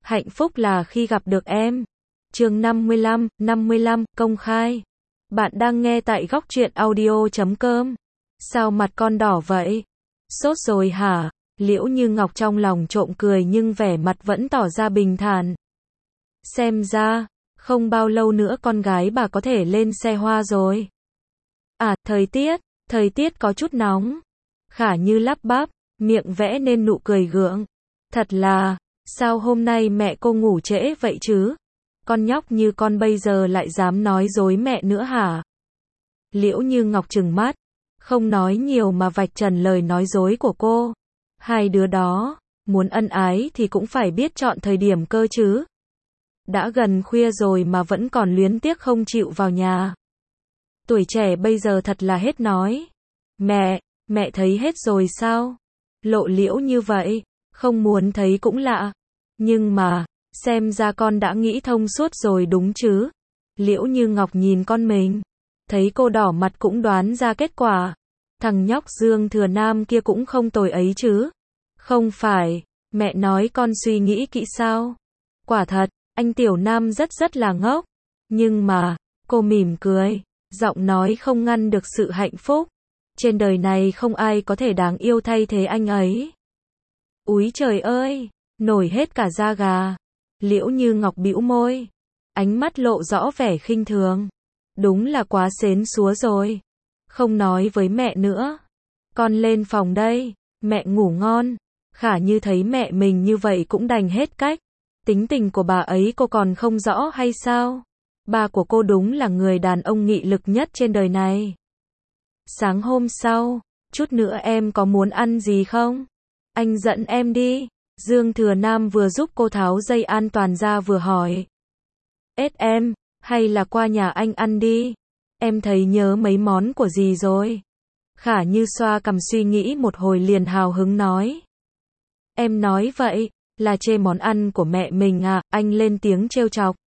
Hạnh phúc là khi gặp được em. Chương 55, công khai. Bạn đang nghe tại góc truyện audio.com. Sao mặt con đỏ vậy? Sốt rồi hả? Liễu Như Ngọc trong lòng trộm cười nhưng vẻ mặt vẫn tỏ ra bình thản. Xem ra, không bao lâu nữa con gái bà có thể lên xe hoa rồi. À, thời tiết có chút nóng. Khả Như lắp bắp, miệng vẽ nên nụ cười gượng. Thật là, sao hôm nay mẹ cô ngủ trễ vậy chứ? Con nhóc như con bây giờ lại dám nói dối mẹ nữa hả? Liễu Như Ngọc trừng mắt, không nói nhiều mà vạch trần lời nói dối của cô. Hai đứa đó, muốn ân ái thì cũng phải biết chọn thời điểm cơ chứ. Đã gần khuya rồi mà vẫn còn luyến tiếc không chịu vào nhà. Tuổi trẻ bây giờ thật là hết nói. Mẹ thấy hết rồi sao? Lộ liễu như vậy, không muốn thấy cũng lạ. Nhưng mà, xem ra con đã nghĩ thông suốt rồi đúng chứ? Liễu Như Ngọc nhìn con mình, thấy cô đỏ mặt cũng đoán ra kết quả. Thằng nhóc Dương Thừa Nam kia cũng không tồi ấy chứ? Không phải, mẹ nói con suy nghĩ kỹ sao? Quả thật, anh Tiểu Nam rất là ngốc. Nhưng mà, cô mỉm cười, giọng nói không ngăn được sự hạnh phúc. Trên đời này không ai có thể đáng yêu thay thế anh ấy. Úi trời ơi, nổi hết cả da gà. Liễu Như Ngọc bĩu môi, ánh mắt lộ rõ vẻ khinh thường. Đúng là quá xến xúa rồi. Không nói với mẹ nữa. Con lên phòng đây, mẹ ngủ ngon. Khả Như thấy mẹ mình như vậy cũng đành hết cách. Tính tình của bà ấy cô còn không rõ hay sao? Ba của cô đúng là người đàn ông nghị lực nhất trên đời này. Sáng hôm sau, chút nữa em có muốn ăn gì không? Anh dẫn em đi. Dương Thừa Nam vừa giúp cô tháo dây an toàn ra vừa hỏi. Em, hay là qua nhà anh ăn đi? Em thấy nhớ mấy món của gì rồi? Khả Như xoa cằm suy nghĩ một hồi liền hào hứng nói. Em nói vậy, là chê món ăn của mẹ mình à? Anh lên tiếng trêu chọc.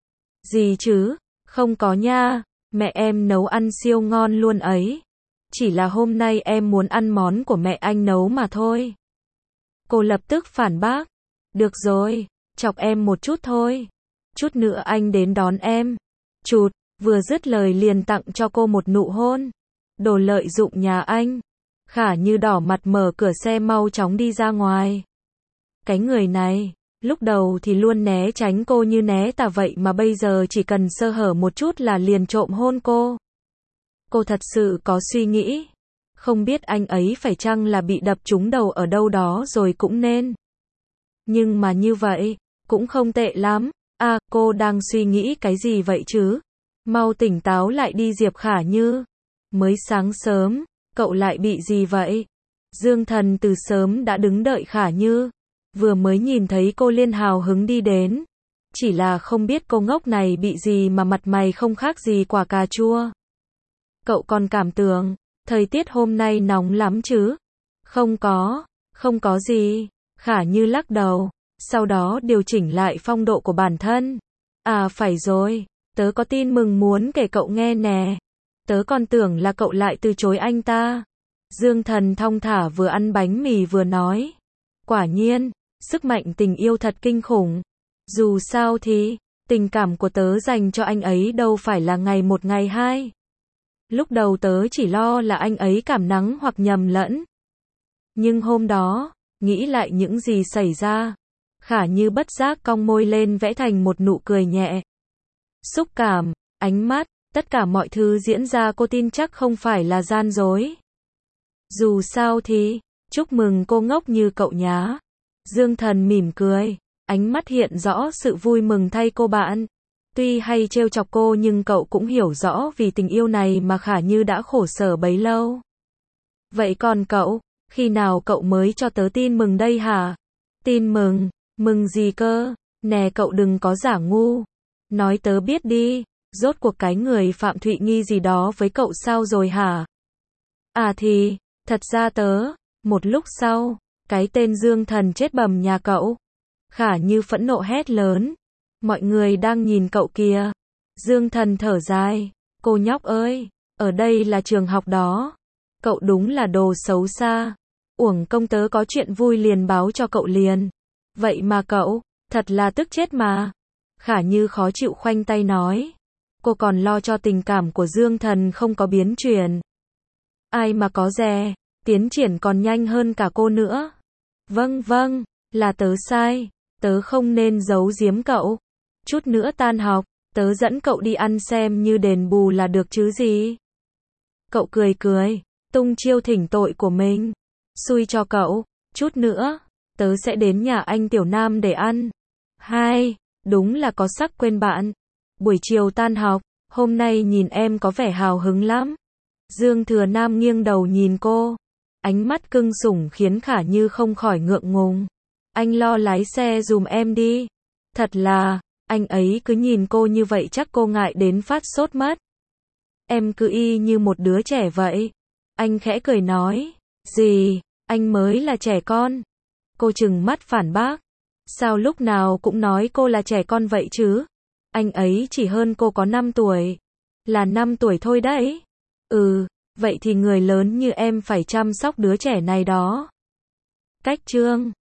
Gì chứ? Không có nha, mẹ em nấu ăn siêu ngon luôn ấy. Chỉ là hôm nay em muốn ăn món của mẹ anh nấu mà thôi. Cô lập tức phản bác. Được rồi, chọc em một chút thôi. Chút nữa anh đến đón em. Chụt, vừa dứt lời liền tặng cho cô một nụ hôn. Đồ lợi dụng nhà anh. Khả Như đỏ mặt mở cửa xe mau chóng đi ra ngoài. Cái người này, lúc đầu thì luôn né tránh cô như né tà vậy mà bây giờ chỉ cần sơ hở một chút là liền trộm hôn cô. Cô thật sự có suy nghĩ. Không biết anh ấy phải chăng là bị đập trúng đầu ở đâu đó rồi cũng nên. Nhưng mà như vậy, cũng không tệ lắm. À, cô đang suy nghĩ cái gì vậy chứ? Mau tỉnh táo lại đi Diệp Khả Như. Mới sáng sớm, cậu lại bị gì vậy? Dương Thần từ sớm đã đứng đợi Khả Như. Vừa mới nhìn thấy cô liền hào hứng đi đến. Chỉ là không biết cô ngốc này bị gì mà mặt mày không khác gì quả cà chua. Cậu còn cảm tưởng, thời tiết hôm nay nóng lắm chứ? Không có gì. Khả Như lắc đầu, sau đó điều chỉnh lại phong độ của bản thân. À phải rồi, tớ có tin mừng muốn kể cậu nghe nè. Tớ còn tưởng là cậu lại từ chối anh ta. Dương Thần thong thả vừa ăn bánh mì vừa nói. Quả nhiên, sức mạnh tình yêu thật kinh khủng. Dù sao thì, tình cảm của tớ dành cho anh ấy đâu phải là ngày một ngày hai. Lúc đầu tớ chỉ lo là anh ấy cảm nắng hoặc nhầm lẫn. Nhưng hôm đó, nghĩ lại những gì xảy ra. Khả Như bất giác cong môi lên vẽ thành một nụ cười nhẹ. Xúc cảm, ánh mắt, tất cả mọi thứ diễn ra cô tin chắc không phải là gian dối. Dù sao thì, chúc mừng cô ngốc như cậu nhá. Dương Thần mỉm cười, ánh mắt hiện rõ sự vui mừng thay cô bạn. Tuy hay trêu chọc cô nhưng cậu cũng hiểu rõ vì tình yêu này mà Khả Như đã khổ sở bấy lâu. Vậy còn cậu, khi nào cậu mới cho tớ tin mừng đây hả? Tin mừng? Mừng gì cơ? Nè cậu đừng có giả ngu. Nói tớ biết đi, rốt cuộc cái người Phạm Thụy Nghi gì đó với cậu sao rồi hả? À thì, thật ra một lúc sau, cái tên Dương Thần chết bầm nhà cậu. Khả Như phẫn nộ hét lớn. Mọi người đang nhìn cậu kìa. Dương Thần thở dài. Cô nhóc ơi, ở đây là trường học đó. Cậu đúng là đồ xấu xa. Uổng công tớ có chuyện vui liền báo cho cậu liền. Vậy mà cậu, Thật là tức chết mà. Khả Như khó chịu khoanh tay nói. Cô còn lo cho tình cảm của Dương Thần không có biến chuyển. Ai mà có dè, tiến triển còn nhanh hơn cả cô nữa. Vâng, là tớ sai. Tớ không nên giấu giếm cậu. Chút nữa tan học, tớ dẫn cậu đi ăn xem như đền bù là được chứ gì. Cậu cười, tung chiêu thỉnh tội của mình. Xui cho cậu, chút nữa, tớ sẽ đến nhà anh Tiểu Nam để ăn. Hai, đúng là có sắc quên bạn. Buổi chiều tan học, hôm nay nhìn em có vẻ hào hứng lắm. Dương Thừa Nam nghiêng đầu nhìn cô. Ánh mắt cưng sủng khiến Khả Như không khỏi ngượng ngùng. Anh lo lái xe dùm em đi. Thật là, anh ấy cứ nhìn cô như vậy chắc cô ngại đến phát sốt mất. Em cứ y như một đứa trẻ vậy. Anh khẽ cười nói. Gì, anh mới là trẻ con. Cô trừng mắt phản bác. Sao lúc nào cũng nói cô là trẻ con vậy chứ? Anh ấy chỉ hơn cô có 5 tuổi. Là 5 tuổi thôi đấy. Vậy thì người lớn như em phải chăm sóc đứa trẻ này đó. Cách chương